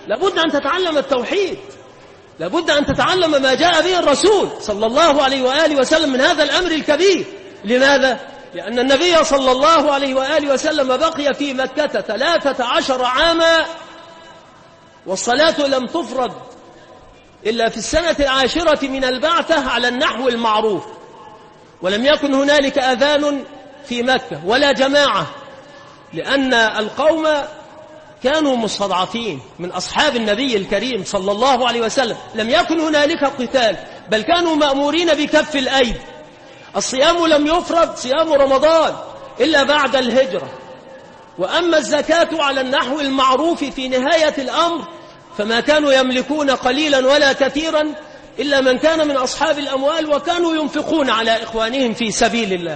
لابد أن تتعلم التوحيد، لابد أن تتعلم ما جاء به الرسول صلى الله عليه وآله وسلم من هذا الأمر الكبير. لماذا؟ لأن النبي صلى الله عليه وآله وسلم بقي في مكة 13 عاما، والصلاة لم تفرض إلا في السنة 10 من البعثة على النحو المعروف، ولم يكن هنالك أذان في مكة ولا جماعة، لأن القوم كانوا مستضعفين من أصحاب النبي الكريم صلى الله عليه وسلم. لم يكن هنالك قتال، بل كانوا مأمورين بكف الأيدي. الصيام لم يفرض صيام رمضان إلا بعد الهجرة. وأما الزكاة على النحو المعروف في نهاية الأمر فما كانوا يملكون قليلا ولا كثيرا إلا من كان من أصحاب الأموال، وكانوا ينفقون على إخوانهم في سبيل الله.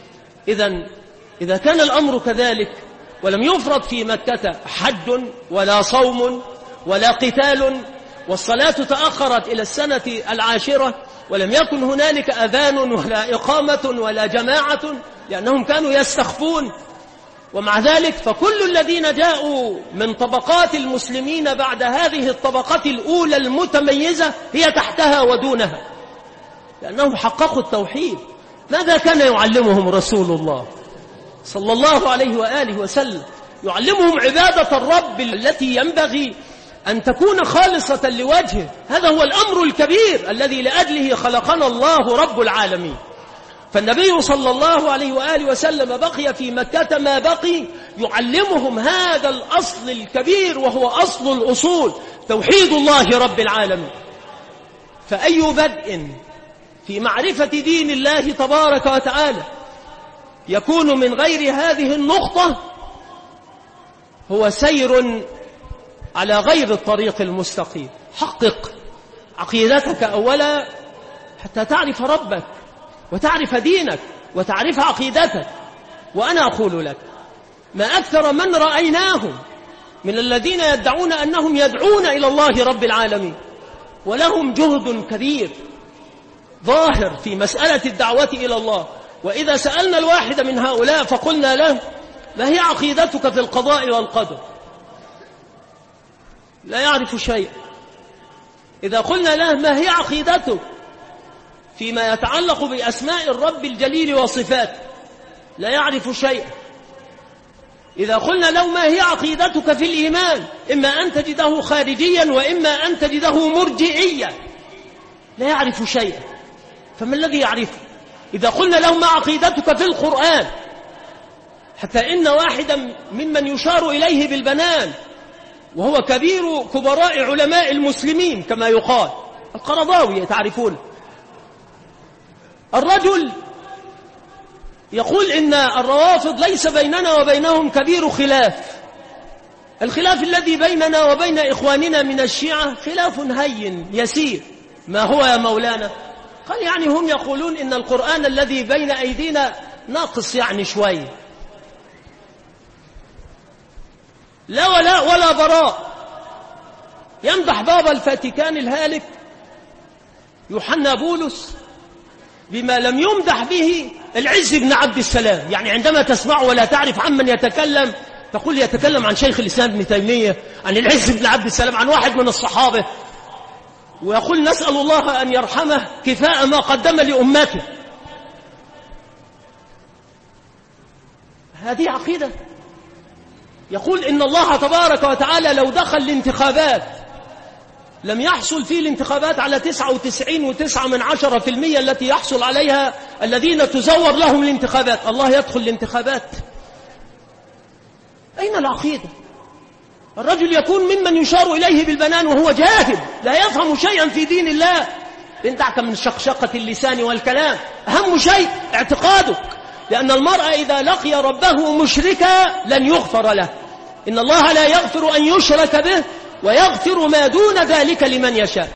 إذا كان الأمر كذلك ولم يفرض في مكة حج ولا صوم ولا قتال، والصلاة تأخرت إلى السنة 10 ولم يكن هنالك أذان ولا إقامة ولا جماعة لأنهم كانوا يستخفون، ومع ذلك فكل الذين جاءوا من طبقات المسلمين بعد هذه الطبقات الأولى المتميزة هي تحتها ودونها، لأنهم حققوا التوحيد. ماذا كان يعلمهم رسول الله صلى الله عليه وآله وسلم؟ يعلمهم عبادة الرب التي ينبغي أن تكون خالصة لوجهه. هذا هو الأمر الكبير الذي لأجله خلقنا الله رب العالمين. فالنبي صلى الله عليه وآله وسلم بقي في مكة ما بقي يعلمهم هذا الأصل الكبير، وهو أصل الأصول، توحيد الله رب العالمين. فأي بدء في معرفة دين الله تبارك وتعالى يكون من غير هذه النقطة هو سير على غير الطريق المستقيم. حقق عقيدتك أولا حتى تعرف ربك وتعرف دينك وتعرف عقيدتك. وأنا أقول لك ما أكثر من رأيناهم من الذين يدعون أنهم يدعون إلى الله رب العالمين ولهم جهد كبير ظاهر في مسألة الدعوة إلى الله، وإذا سألنا الواحد من هؤلاء فقلنا له ما هي عقيدتك في القضاء والقدر؟ لا يعرف شيئا. إذا قلنا له ما هي عقيدتك فيما يتعلق بأسماء الرب الجليل وصفاته؟ لا يعرف شيئا. إذا قلنا له ما هي عقيدتك في الإيمان؟ إما أن تجده خارجيا وإما أن تجده مرجئيا. لا يعرف شيئا. فما الذي يعرفه؟ إذا قلنا له ما عقيدتك في القرآن؟ حتى إن واحدا ممن يشار إليه بالبنان وهو كبير كبراء علماء المسلمين كما يقال، القرضاوي، تعرفون، الرجل يقول إن الروافض ليس بيننا وبينهم كبير خلاف. الخلاف الذي بيننا وبين إخواننا من الشيعة خلاف هين يسير. ما هو يا مولانا؟ قال يعني هم يقولون إن القرآن الذي بين أيدينا ناقص يعني شوي. لا ولا براء. يمدح بابا الفاتيكان الهالك يوحنا بولس بما لم يمدح به العز بن عبد السلام. يعني عندما تسمع ولا تعرف عمن يتكلم تقول يتكلم عن شيخ الإسلام ابن تيمية، عن العز بن عبد السلام، عن واحد من الصحابة، ويقول نسأل الله أن يرحمه كفاء ما قدم لأمته. هذه عقيدة. يقول إن الله تبارك وتعالى لو دخل الانتخابات لم يحصل فيه الانتخابات على 99.9% التي يحصل عليها الذين تزور لهم الانتخابات. الله يدخل الانتخابات؟ أين العقيدة؟ الرجل يكون ممن يشار إليه بالبنان وهو جاهل لا يفهم شيئا في دين الله. انتعك من شقشقة اللسان والكلام. أهم شيء اعتقادك، لأن المرء إذا لقي ربه مشركا لن يغفر له. إن الله لا يغفر أن يشرك به ويغفر ما دون ذلك لمن يشاء.